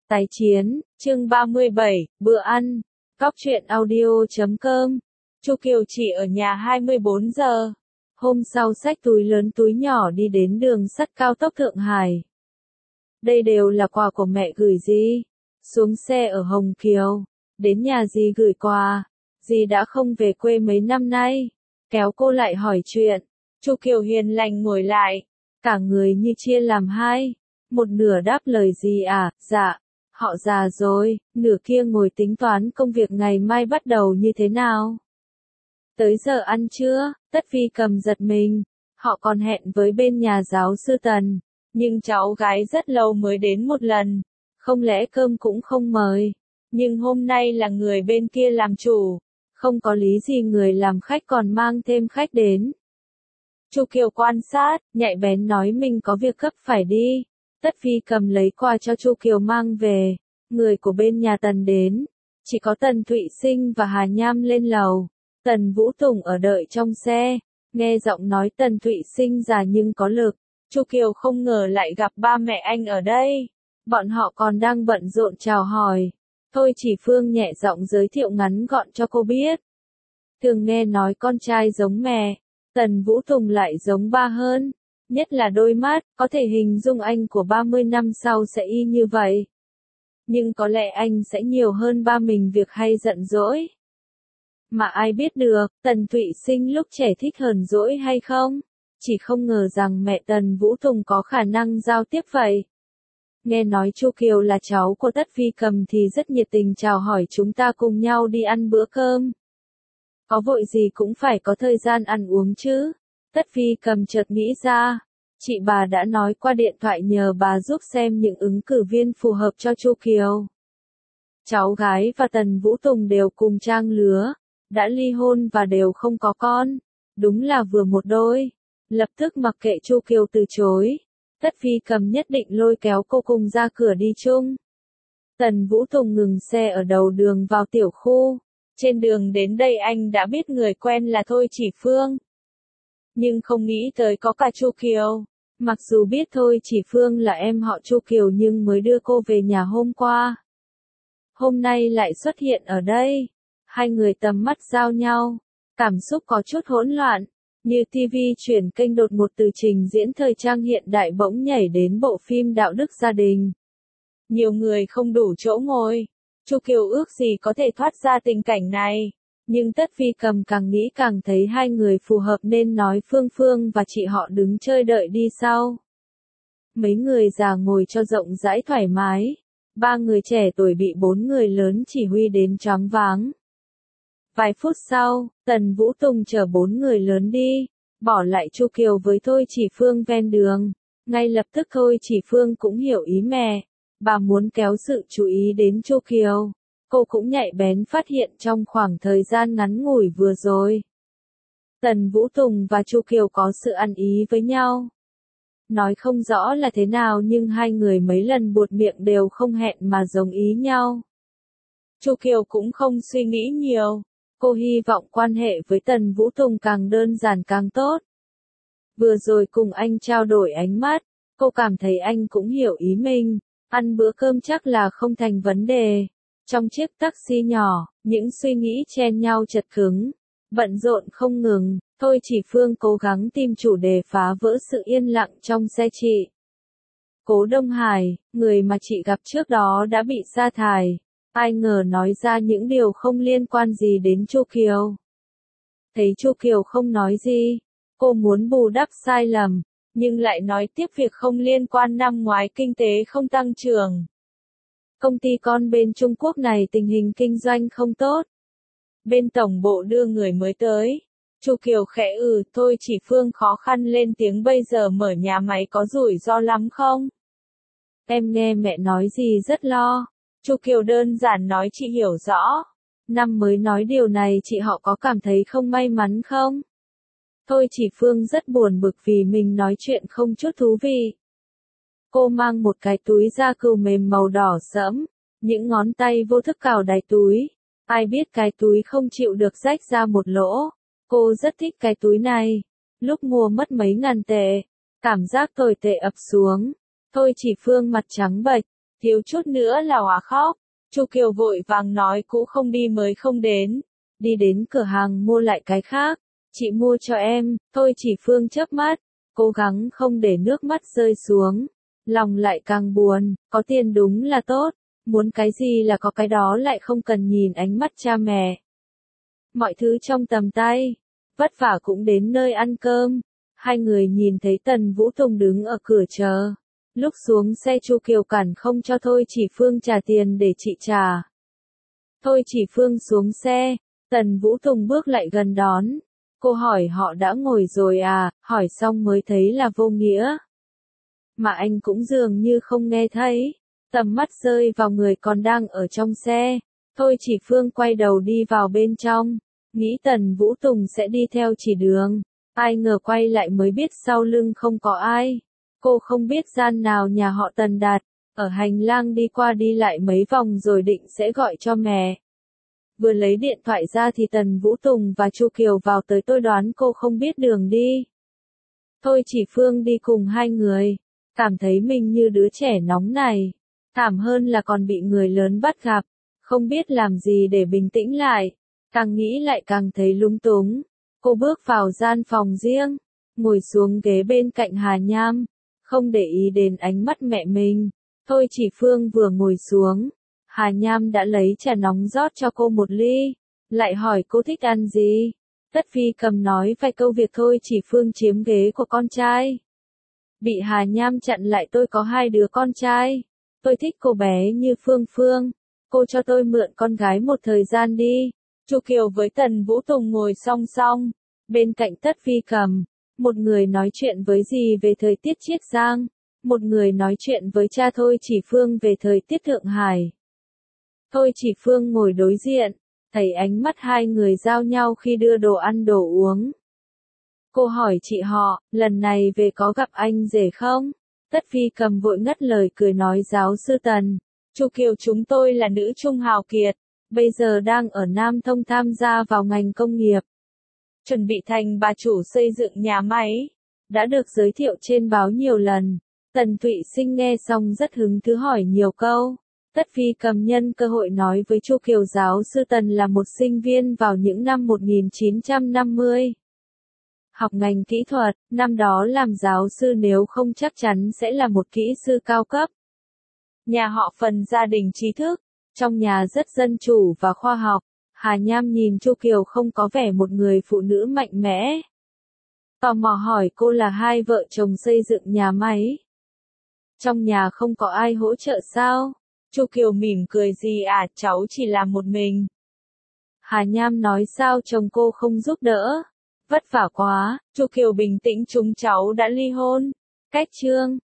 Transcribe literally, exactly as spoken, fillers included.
Tái chiến, chương ba mươi bảy, bữa ăn. Cóc truyện audio chấm com. Chu Kiều chỉ ở nhà hai mươi bốn giờ. Hôm sau xách túi lớn túi nhỏ đi đến đường sắt cao tốc Thượng Hải. Đây đều là quà của mẹ gửi dì. Xuống xe ở Hồng Kiều. Đến nhà dì gửi quà. Dì đã không về quê mấy năm nay. Kéo cô lại hỏi chuyện. Chu Kiều hiền lành ngồi lại. Cả người như chia làm hai. Một nửa đáp lời dì à, dạ. Họ già rồi, nửa kia ngồi tính toán công việc ngày mai bắt đầu như thế nào. Tới giờ ăn trưa, Tất Phi Cầm giật mình, họ còn hẹn với bên nhà giáo sư Tần, nhưng cháu gái rất lâu mới đến một lần, không lẽ cơm cũng không mời, nhưng hôm nay là người bên kia làm chủ, không có lý gì người làm khách còn mang thêm khách đến. Chu Kiều quan sát, nhạy bén nói mình có việc gấp phải đi. Tất Phi Cầm lấy quà cho Chu Kiều mang về, người của bên nhà Tần đến, chỉ có Tần Thụy Sinh và Hà Nham lên lầu, Tần Vũ Tùng ở đợi trong xe, nghe giọng nói Tần Thụy Sinh già nhưng có lực, Chu Kiều không ngờ lại gặp ba mẹ anh ở đây, bọn họ còn đang bận rộn chào hỏi, Thôi Chỉ Phương nhẹ giọng giới thiệu ngắn gọn cho cô biết. Thường nghe nói con trai giống mẹ, Tần Vũ Tùng lại giống ba hơn. Nhất là đôi mắt, có thể hình dung anh của ba mươi năm sau sẽ y như vậy. Nhưng có lẽ anh sẽ nhiều hơn ba mình việc hay giận dỗi. Mà ai biết được, Tần Thụy Sinh lúc trẻ thích hờn dỗi hay không? Chỉ không ngờ rằng mẹ Tần Vũ Tùng có khả năng giao tiếp vậy. Nghe nói Chu Kiều là cháu của Tất Phi Cầm thì rất nhiệt tình chào hỏi chúng ta cùng nhau đi ăn bữa cơm. Có vội gì cũng phải có thời gian ăn uống chứ. Tất Phi Cầm chợt nghĩ ra, chị bà đã nói qua điện thoại nhờ bà giúp xem những ứng cử viên phù hợp cho Chu Kiều. Cháu gái và Tần Vũ Tùng đều cùng trang lứa, đã ly hôn và đều không có con, đúng là vừa một đôi. Lập tức mặc kệ Chu Kiều từ chối, Tất Phi Cầm nhất định lôi kéo cô cùng ra cửa đi chung. Tần Vũ Tùng ngừng xe ở đầu đường vào tiểu khu, trên đường đến đây anh đã biết người quen là Thôi Chỉ Phương. Nhưng không nghĩ tới có cả Chu Kiều. Mặc dù biết Thôi Chỉ Phương là em họ Chu Kiều nhưng mới đưa cô về nhà hôm qua. Hôm nay lại xuất hiện ở đây. Hai người tầm mắt giao nhau. Cảm xúc có chút hỗn loạn. Như ti vi chuyển kênh đột một từ trình diễn thời trang hiện đại bỗng nhảy đến bộ phim đạo đức gia đình. Nhiều người không đủ chỗ ngồi. Chu Kiều ước gì có thể thoát ra tình cảnh này. Nhưng Tất Phi Cầm càng nghĩ càng thấy hai người phù hợp nên nói Phương Phương và chị họ đứng chơi đợi đi sau. Mấy người già ngồi cho rộng rãi thoải mái. Ba người trẻ tuổi bị bốn người lớn chỉ huy đến choáng váng. Vài phút sau, Tần Vũ Tùng chở bốn người lớn đi, bỏ lại Chu Kiều với Thôi Chỉ Phương ven đường. Ngay lập tức Thôi Chỉ Phương cũng hiểu ý mẹ. Bà muốn kéo sự chú ý đến Chu Kiều. Cô cũng nhạy bén phát hiện trong khoảng thời gian ngắn ngủi vừa rồi. Tần Vũ Tùng và Chu Kiều có sự ăn ý với nhau. Nói không rõ là thế nào nhưng hai người mấy lần buột miệng đều không hẹn mà giống ý nhau. Chu Kiều cũng không suy nghĩ nhiều. Cô hy vọng quan hệ với Tần Vũ Tùng càng đơn giản càng tốt. Vừa rồi cùng anh trao đổi ánh mắt, cô cảm thấy anh cũng hiểu ý mình. Ăn bữa cơm chắc là không thành vấn đề. Trong chiếc taxi nhỏ, những suy nghĩ chen nhau chật cứng, bận rộn không ngừng, Thôi Chỉ Phương cố gắng tìm chủ đề phá vỡ sự yên lặng trong xe chị. Cố Đông Hải, người mà chị gặp trước đó đã bị sa thải, ai ngờ nói ra những điều không liên quan gì đến Chu Kiều. Thấy Chu Kiều không nói gì, cô muốn bù đắp sai lầm, nhưng lại nói tiếp việc không liên quan năm ngoái kinh tế không tăng trưởng. Công ty con bên Trung Quốc này tình hình kinh doanh không tốt. Bên tổng bộ đưa người mới tới. Chu Kiều khẽ ừ, Thôi Chỉ Phương khó khăn lên tiếng bây giờ mở nhà máy có rủi ro lắm không? Em nghe mẹ nói gì rất lo. Chu Kiều đơn giản nói chị hiểu rõ. Năm mới nói điều này chị họ có cảm thấy không may mắn không? Thôi Chỉ Phương rất buồn bực vì mình nói chuyện không chút thú vị. Cô mang một cái túi da cừu mềm màu đỏ sẫm, những ngón tay vô thức cào đáy túi. Ai biết cái túi không chịu được rách ra một lỗ. Cô rất thích cái túi này. Lúc mua mất mấy ngàn tệ. Cảm giác tồi tệ ập xuống. Thôi Chỉ Phương mặt trắng bệch. thiếu chút nữa là òa khóc. Chu Kiều vội vàng nói cũ không đi mới không đến. Đi đến cửa hàng mua lại cái khác. Chị mua cho em, Thôi Chỉ Phương chớp mắt, cố gắng không để nước mắt rơi xuống. Lòng lại càng buồn, có tiền đúng là tốt, muốn cái gì là có cái đó lại không cần nhìn ánh mắt cha mẹ. Mọi thứ trong tầm tay, vất vả cũng đến nơi ăn cơm. Hai người nhìn thấy Tần Vũ Tùng đứng ở cửa chờ. Lúc xuống xe Chu Kiều cản không cho Thôi Chỉ Phương trả tiền để chị trả. Thôi Chỉ Phương xuống xe, Tần Vũ Tùng bước lại gần đón. Cô hỏi họ đã ngồi rồi à, hỏi xong mới thấy là vô nghĩa. Mà anh cũng dường như không nghe thấy. Tầm mắt rơi vào người còn đang ở trong xe. Thôi Chỉ Phương quay đầu đi vào bên trong. Nghĩ Tần Vũ Tùng sẽ đi theo chỉ đường. Ai ngờ quay lại mới biết sau lưng không có ai. Cô không biết gian nào nhà họ Tần đặt. Ở hành lang đi qua đi lại mấy vòng rồi định sẽ gọi cho mẹ. Vừa lấy điện thoại ra thì Tần Vũ Tùng và Chu Kiều vào tới, tôi đoán cô không biết đường đi. Thôi Chỉ Phương đi cùng hai người. Cảm thấy mình như đứa trẻ nóng này. Thảm hơn là còn bị người lớn bắt gặp. Không biết làm gì để bình tĩnh lại. Càng nghĩ lại càng thấy lung túng. Cô bước vào gian phòng riêng. Ngồi xuống ghế bên cạnh Hà Nham. Không để ý đến ánh mắt mẹ mình. Thôi Chỉ Phương vừa ngồi xuống. Hà Nham đã lấy trà nóng rót cho cô một ly. Lại hỏi cô thích ăn gì. Tất Phi Cầm nói vài câu việc Thôi Chỉ Phương chiếm ghế của con trai. Bị Hà Nham chặn lại, tôi có hai đứa con trai. Tôi thích cô bé như Phương Phương. Cô cho tôi mượn con gái một thời gian đi. Chu Kiều với Tần Vũ Tùng ngồi song song. Bên cạnh Tất Phi Cầm. Một người nói chuyện với dì về thời tiết Chiết Giang. Một người nói chuyện với cha Thôi Chỉ Phương về thời tiết Thượng Hải. Thôi Chỉ Phương ngồi đối diện. Thấy ánh mắt hai người giao nhau khi đưa đồ ăn đồ uống. Cô hỏi chị họ, lần này về có gặp anh rể không? Tất Phi Cầm vội ngắt lời cười nói giáo sư Tần. Chu Kiều chúng tôi là nữ trung hào kiệt. Bây giờ đang ở Nam Thông tham gia vào ngành công nghiệp. Chuẩn bị thành bà chủ xây dựng nhà máy. Đã được giới thiệu trên báo nhiều lần. Tần Thụy Sinh nghe xong rất hứng thú hỏi nhiều câu. Tất Phi Cầm nhân cơ hội nói với Chu Kiều giáo sư Tần là một sinh viên vào những năm một nghìn chín trăm năm mươi. Học ngành kỹ thuật, năm đó làm giáo sư nếu không chắc chắn sẽ là một kỹ sư cao cấp. Nhà họ Phần gia đình trí thức, trong nhà rất dân chủ và khoa học. Hà Nham nhìn Chu Kiều không có vẻ một người phụ nữ mạnh mẽ. Tò mò hỏi cô là hai vợ chồng xây dựng nhà máy. Trong nhà không có ai hỗ trợ sao? Chu Kiều mỉm cười gì à, cháu chỉ làm một mình. Hà Nham nói sao chồng cô không giúp đỡ? Vất vả quá. Chu Kiều bình tĩnh, chúng cháu đã ly hôn. Cách chương